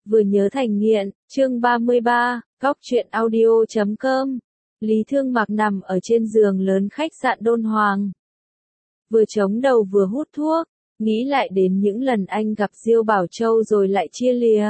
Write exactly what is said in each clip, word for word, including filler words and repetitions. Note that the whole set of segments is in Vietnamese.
Vừa nhớ thành nghiện, chương ba mươi ba, góc truyện audio chấm com. Lý Thương Mạc nằm ở trên giường lớn khách sạn Đôn Hoàng. Vừa chống đầu vừa hút thuốc, nghĩ lại đến những lần anh gặp Diêu Bảo Châu rồi lại chia lìa.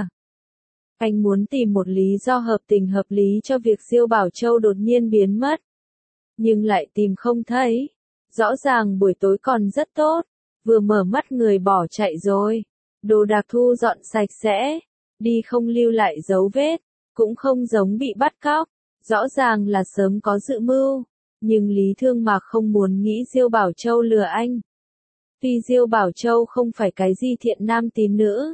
Anh muốn tìm một lý do hợp tình hợp lý cho việc Diêu Bảo Châu đột nhiên biến mất. Nhưng lại tìm không thấy. Rõ ràng buổi tối còn rất tốt, vừa mở mắt người bỏ chạy rồi. Đồ đạc thu dọn sạch sẽ, đi không lưu lại dấu vết, cũng không giống bị bắt cóc, rõ ràng là sớm có dự mưu. Nhưng Lý Thương Mạc không muốn nghĩ Diêu Bảo Châu lừa anh. Tuy Diêu Bảo Châu không phải cái gì thiện nam tín nữ,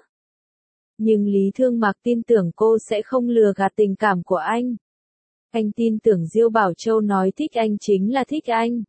nhưng Lý Thương Mạc tin tưởng cô sẽ không lừa gạt tình cảm của anh. Anh tin tưởng Diêu Bảo Châu nói thích anh chính là thích anh.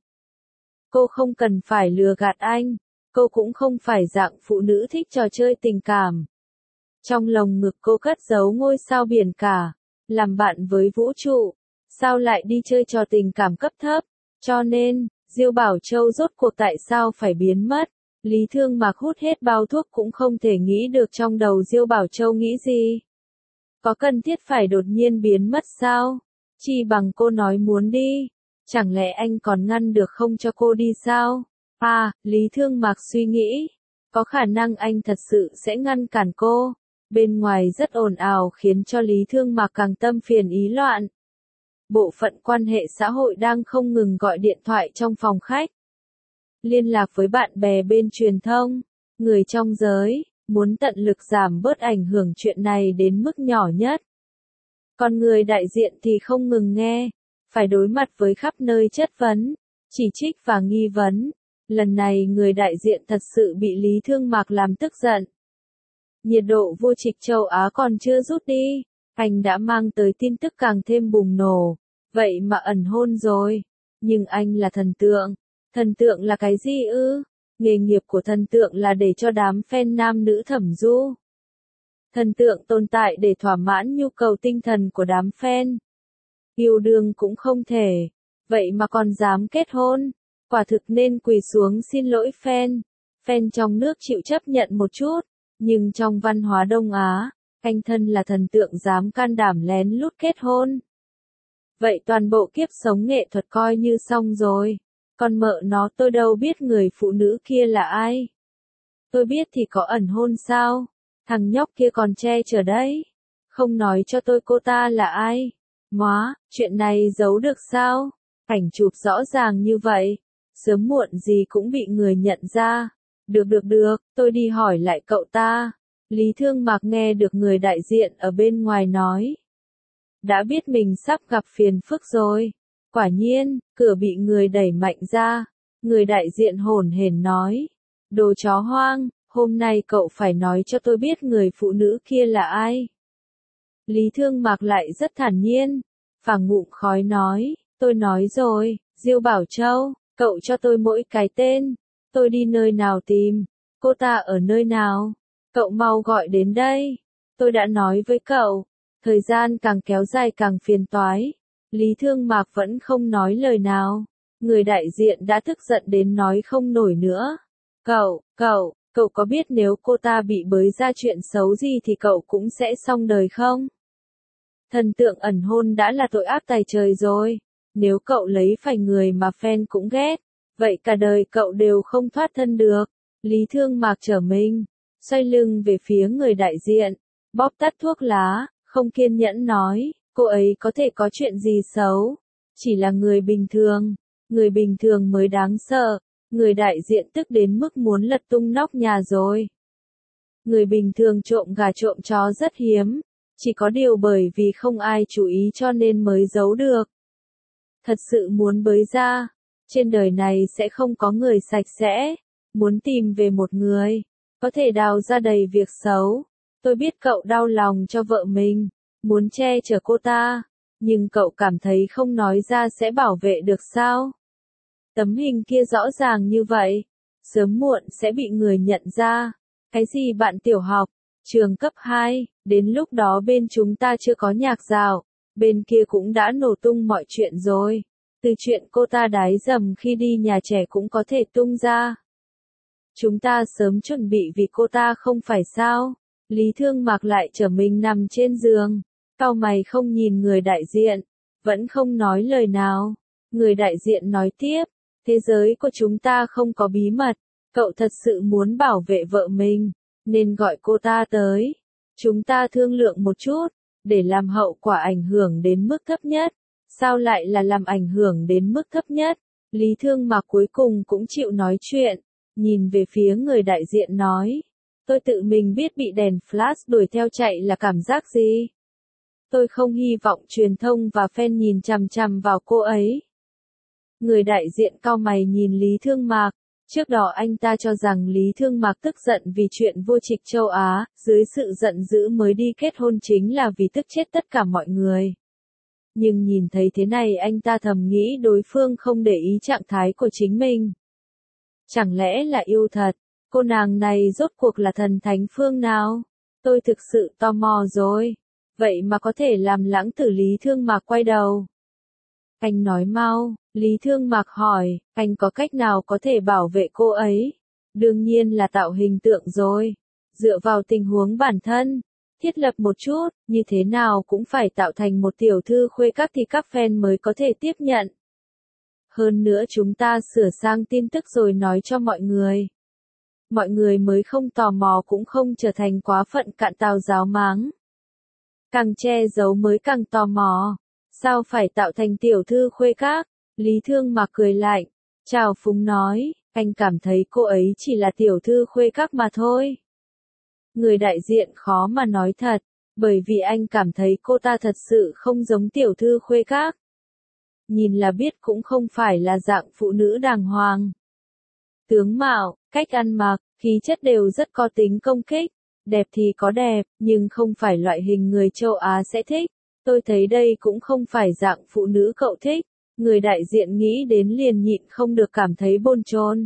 Cô không cần phải lừa gạt anh, cô cũng không phải dạng phụ nữ thích trò chơi tình cảm. Trong lồng ngực cô cất giấu ngôi sao biển cả, làm bạn với vũ trụ, sao lại đi chơi trò tình cảm cấp thấp, cho nên, Diêu Bảo Châu rốt cuộc tại sao phải biến mất. Lý Thương Mạc hút hết bao thuốc cũng không thể nghĩ được trong đầu Diêu Bảo Châu nghĩ gì. Có cần thiết phải đột nhiên biến mất sao? Chỉ bằng cô nói muốn đi, chẳng lẽ anh còn ngăn được không cho cô đi sao? À, Lý Thương Mạc suy nghĩ, có khả năng anh thật sự sẽ ngăn cản cô. Bên ngoài rất ồn ào khiến cho Lý Thương Mạc càng tâm phiền ý loạn. Bộ phận quan hệ xã hội đang không ngừng gọi điện thoại trong phòng khách. Liên lạc với bạn bè bên truyền thông, người trong giới, muốn tận lực giảm bớt ảnh hưởng chuyện này đến mức nhỏ nhất. Còn người đại diện thì không ngừng nghe, phải đối mặt với khắp nơi chất vấn, chỉ trích và nghi vấn. Lần này người đại diện thật sự bị Lý Thương Mạc làm tức giận. Nhiệt độ vô trịch châu Á còn chưa rút đi, anh đã mang tới tin tức càng thêm bùng nổ, vậy mà ẩn hôn rồi. Nhưng anh là thần tượng. Thần tượng là cái gì ư? Nghề nghiệp của thần tượng là để cho đám fan nam nữ thẩm du. Thần tượng tồn tại để thỏa mãn nhu cầu tinh thần của đám fan. Yêu đương cũng không thể, vậy mà còn dám kết hôn, quả thực nên quỳ xuống xin lỗi fan. Fan trong nước chịu chấp nhận một chút, nhưng trong văn hóa Đông Á, anh thân là thần tượng dám can đảm lén lút kết hôn. Vậy toàn bộ kiếp sống nghệ thuật coi như xong rồi. Còn mợ nó tôi đâu biết người phụ nữ kia là ai. Tôi biết thì có ẩn hôn sao? Thằng nhóc kia còn che chở đấy. Không nói cho tôi cô ta là ai. Móa, chuyện này giấu được sao? Ảnh chụp rõ ràng như vậy. Sớm muộn gì cũng bị người nhận ra. Được được được, tôi đi hỏi lại cậu ta. Lý Thương Mạc nghe được người đại diện ở bên ngoài nói. Đã biết mình sắp gặp phiền phức rồi. Quả nhiên, cửa bị người đẩy mạnh ra. Người đại diện hổn hển nói. Đồ chó hoang, hôm nay cậu phải nói cho tôi biết người phụ nữ kia là ai. Lý Thương Mạc lại rất thản nhiên. Phảng ngụm khói nói. Tôi nói rồi, Diêu Bảo Châu, cậu cho tôi mỗi cái tên. Tôi đi nơi nào tìm, cô ta ở nơi nào. Cậu mau gọi đến đây. Tôi đã nói với cậu, thời gian càng kéo dài càng phiền toái. Lý Thương Mạc vẫn không nói lời nào. Người đại diện đã tức giận đến nói không nổi nữa. Cậu, cậu, cậu có biết nếu cô ta bị bới ra chuyện xấu gì thì cậu cũng sẽ xong đời không? Thần tượng ẩn hôn đã là tội ác tày trời rồi. Nếu cậu lấy phải người mà fan cũng ghét, vậy cả đời cậu đều không thoát thân được. Lý Thương Mạc trở mình, xoay lưng về phía người đại diện, bóp tắt thuốc lá, không kiên nhẫn nói. Cô ấy có thể có chuyện gì xấu, chỉ là người bình thường, người bình thường mới đáng sợ. Người đại diện tức đến mức muốn lật tung nóc nhà rồi. Người bình thường trộm gà trộm chó rất hiếm, chỉ có điều bởi vì không ai chú ý cho nên mới giấu được. Thật sự muốn bới ra, trên đời này sẽ không có người sạch sẽ, muốn tìm về một người, có thể đào ra đầy việc xấu. Tôi biết cậu đau lòng cho vợ mình, muốn che chở cô ta, nhưng cậu cảm thấy không nói ra sẽ bảo vệ được sao? Tấm hình kia rõ ràng như vậy, sớm muộn sẽ bị người nhận ra. Cái gì bạn tiểu học, trường cấp hai, đến lúc đó bên chúng ta chưa có nhạc dạo, bên kia cũng đã nổ tung mọi chuyện rồi. Từ chuyện cô ta đái dầm khi đi nhà trẻ cũng có thể tung ra. Chúng ta sớm chuẩn bị vì cô ta không phải sao? Lý Thương Mạc lại trở mình nằm trên giường, cau mày không nhìn người đại diện, vẫn không nói lời nào. Người đại diện nói tiếp, thế giới của chúng ta không có bí mật, cậu thật sự muốn bảo vệ vợ mình, nên gọi cô ta tới. Chúng ta thương lượng một chút, để làm hậu quả ảnh hưởng đến mức thấp nhất. Sao lại là làm ảnh hưởng đến mức thấp nhất? Lý Thương Mạc cuối cùng cũng chịu nói chuyện, nhìn về phía người đại diện nói. Tôi tự mình biết bị đèn flash đuổi theo chạy là cảm giác gì. Tôi không hy vọng truyền thông và fan nhìn chằm chằm vào cô ấy. Người đại diện cau mày nhìn Lý Thương Mạc. Trước đó anh ta cho rằng Lý Thương Mạc tức giận vì chuyện vô trịch châu Á, dưới sự giận dữ mới đi kết hôn chính là vì tức chết tất cả mọi người. Nhưng nhìn thấy thế này anh ta thầm nghĩ đối phương không để ý trạng thái của chính mình. Chẳng lẽ là yêu thật? Cô nàng này rốt cuộc là thần thánh phương nào? Tôi thực sự tò mò rồi. Vậy mà có thể làm lãng tử Lý Thương Mạc quay đầu. Anh nói mau, Lý Thương Mạc hỏi, anh có cách nào có thể bảo vệ cô ấy? Đương nhiên là tạo hình tượng rồi. Dựa vào tình huống bản thân, thiết lập một chút, như thế nào cũng phải tạo thành một tiểu thư khuê các thì các fan mới có thể tiếp nhận. Hơn nữa chúng ta sửa sang tin tức rồi nói cho mọi người. Mọi người mới không tò mò cũng không trở thành quá phận cạn tào giáo máng. Càng che giấu mới càng tò mò. Sao phải tạo thành tiểu thư khuê các? Lý Thương Mạc cười lạnh. Trào phúng nói, anh cảm thấy cô ấy chỉ là tiểu thư khuê các mà thôi. Người đại diện khó mà nói thật, bởi vì anh cảm thấy cô ta thật sự không giống tiểu thư khuê các. Nhìn là biết cũng không phải là dạng phụ nữ đàng hoàng. Tướng mạo, cách ăn mặc, khí chất đều rất có tính công kích. Đẹp thì có đẹp, nhưng không phải loại hình người châu Á sẽ thích. Tôi thấy đây cũng không phải dạng phụ nữ cậu thích. Người đại diện nghĩ đến liền nhịn không được cảm thấy bồn chồn.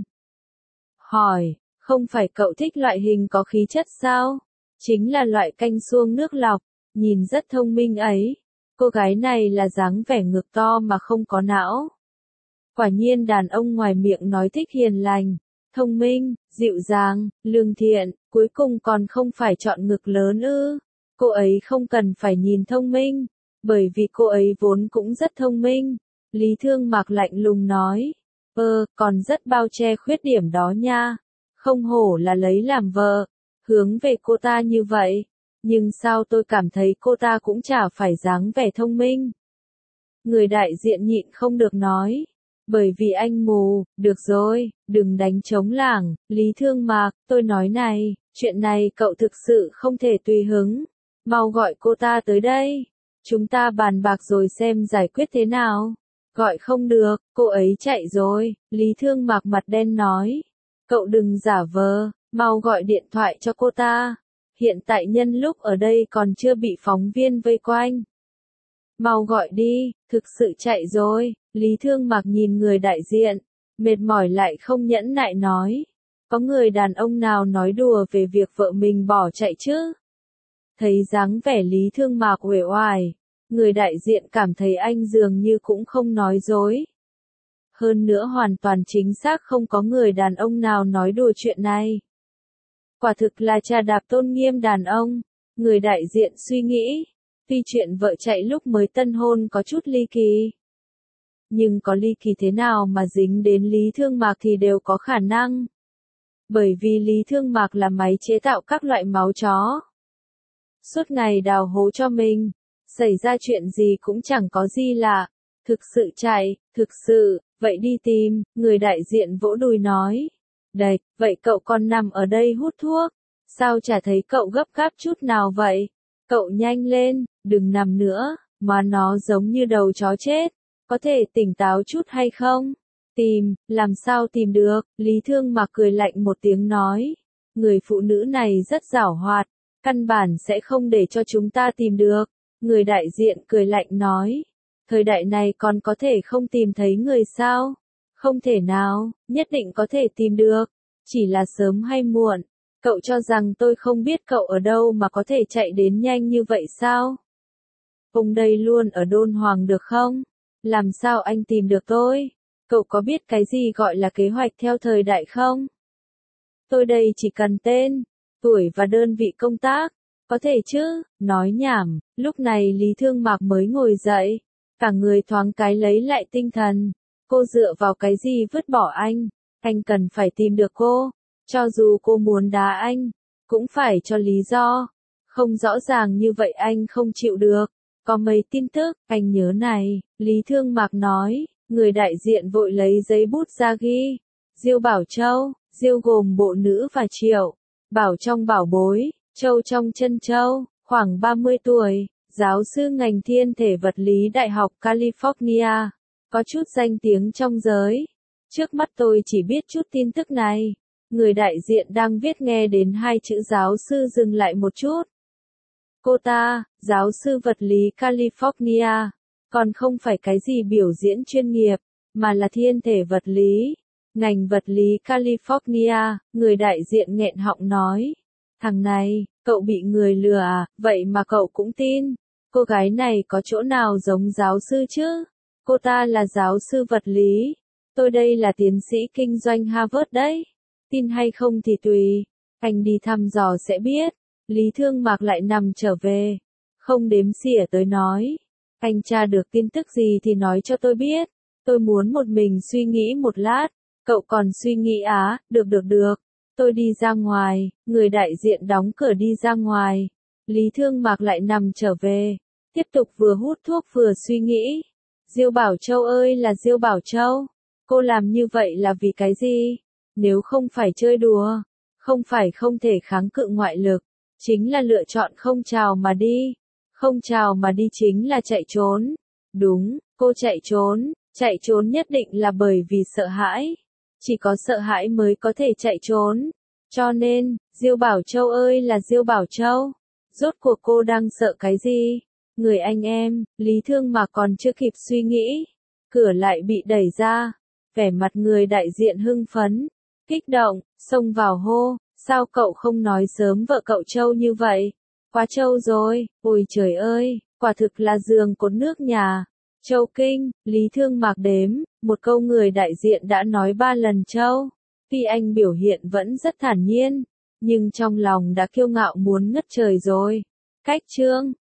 Hỏi, không phải cậu thích loại hình có khí chất sao? Chính là loại canh xuông nước lọc, nhìn rất thông minh ấy. Cô gái này là dáng vẻ ngực to mà không có não. Quả nhiên đàn ông ngoài miệng nói thích hiền lành, thông minh, dịu dàng, lương thiện, cuối cùng còn không phải chọn ngực lớn ư. Cô ấy không cần phải nhìn thông minh, bởi vì cô ấy vốn cũng rất thông minh. Lý Thương Mạc lạnh lùng nói, ơ, còn rất bao che khuyết điểm đó nha. Không hổ là lấy làm vợ, hướng về cô ta như vậy. Nhưng sao tôi cảm thấy cô ta cũng chả phải dáng vẻ thông minh. Người đại diện nhịn không được nói. Bởi vì anh mù, được rồi, đừng đánh trống lảng, Lý Thương Mạc, tôi nói này, chuyện này cậu thực sự không thể tùy hứng. Mau gọi cô ta tới đây. Chúng ta bàn bạc rồi xem giải quyết thế nào. Gọi không được, cô ấy chạy rồi, Lý Thương Mạc mặt đen nói. Cậu đừng giả vờ, mau gọi điện thoại cho cô ta. Hiện tại nhân lúc ở đây còn chưa bị phóng viên vây quanh. Mau gọi đi, thực sự chạy rồi, Lý Thương Mạc nhìn người đại diện, mệt mỏi lại không nhẫn nại nói. Có người đàn ông nào nói đùa về việc vợ mình bỏ chạy chứ? Thấy dáng vẻ Lý Thương Mạc uể oải, người đại diện cảm thấy anh dường như cũng không nói dối. Hơn nữa hoàn toàn chính xác không có người đàn ông nào nói đùa chuyện này. Quả thực là trà đạp tôn nghiêm đàn ông, người đại diện suy nghĩ. Tuy chuyện vợ chạy lúc mới tân hôn có chút ly kỳ. Nhưng có ly kỳ thế nào mà dính đến Lý Thương Mạc thì đều có khả năng. Bởi vì Lý Thương Mạc là máy chế tạo các loại máu chó. Suốt ngày đào hố cho mình, xảy ra chuyện gì cũng chẳng có gì lạ. Thực sự chạy, thực sự, vậy đi tìm, người đại diện vỗ đùi nói. Đây, vậy cậu còn nằm ở đây hút thuốc, sao chả thấy cậu gấp gáp chút nào vậy? Cậu nhanh lên, đừng nằm nữa, mà nó giống như đầu chó chết, có thể tỉnh táo chút hay không? Tìm, làm sao tìm được? Lý Thương Mạc cười lạnh một tiếng nói, người phụ nữ này rất giảo hoạt, căn bản sẽ không để cho chúng ta tìm được. Người đại diện cười lạnh nói, thời đại này còn có thể không tìm thấy người sao? Không thể nào, nhất định có thể tìm được, chỉ là sớm hay muộn. Cậu cho rằng tôi không biết cậu ở đâu mà có thể chạy đến nhanh như vậy sao? Ông đây luôn ở đôn hoàng được không? Làm sao anh tìm được tôi? Cậu có biết cái gì gọi là kế hoạch theo thời đại không? Tôi đây chỉ cần tên, tuổi và đơn vị công tác. Có thể chứ, nói nhảm, lúc này Lý Thương Mạc mới ngồi dậy, cả người thoáng cái lấy lại tinh thần. Cô dựa vào cái gì vứt bỏ anh? Anh cần phải tìm được cô, cho dù cô muốn đá anh, cũng phải cho lý do. Không rõ ràng như vậy anh không chịu được. Có mấy tin tức, anh nhớ này, Lý Thương Mạc nói, người đại diện vội lấy giấy bút ra ghi. Diêu Bảo Châu, Diêu gồm bộ nữ và Triệu, Bảo trong bảo bối, Châu trong chân Châu, khoảng ba mươi tuổi, giáo sư ngành thiên thể vật lý Đại học California, có chút danh tiếng trong giới. Trước mắt tôi chỉ biết chút tin tức này. Người đại diện đang viết nghe đến hai chữ giáo sư dừng lại một chút. Cô ta, giáo sư vật lý California, còn không phải cái gì biểu diễn chuyên nghiệp, mà là thiên thể vật lý. Ngành vật lý California, người đại diện nghẹn họng nói. Thằng này, cậu bị người lừa à, vậy mà cậu cũng tin. Cô gái này có chỗ nào giống giáo sư chứ? Cô ta là giáo sư vật lý. Tôi đây là tiến sĩ kinh doanh Harvard đấy. Tin hay không thì tùy. Anh đi thăm dò sẽ biết. Lý Thương Mạc lại nằm trở về. Không đếm xỉa tới nói. Anh tra được tin tức gì thì nói cho tôi biết. Tôi muốn một mình suy nghĩ một lát. Cậu còn suy nghĩ á, được được được. Tôi đi ra ngoài, người đại diện đóng cửa đi ra ngoài. Lý Thương Mạc lại nằm trở về. Tiếp tục vừa hút thuốc vừa suy nghĩ. Diêu Bảo Châu ơi là Diêu Bảo Châu. Cô làm như vậy là vì cái gì? Nếu không phải chơi đùa, không phải không thể kháng cự ngoại lực, chính là lựa chọn không chào mà đi. Không chào mà đi chính là chạy trốn. Đúng, cô chạy trốn, chạy trốn nhất định là bởi vì sợ hãi. Chỉ có sợ hãi mới có thể chạy trốn. Cho nên, Diêu Bảo Châu ơi là Diêu Bảo Châu. Rốt cuộc cô đang sợ cái gì? Người anh em, Lý Thương Mạc còn chưa kịp suy nghĩ. Cửa lại bị đẩy ra. Vẻ mặt người đại diện hưng phấn, kích động, xông vào hô. Sao cậu không nói sớm vợ cậu Châu như vậy? Quá Châu rồi, ôi trời ơi, quả thực là giường cột nước nhà. Châu kinh, Lý Thương Mạc đếm, một câu người đại diện đã nói ba lần Châu. Tuy anh biểu hiện vẫn rất thản nhiên, nhưng trong lòng đã kiêu ngạo muốn ngất trời rồi. Cách chương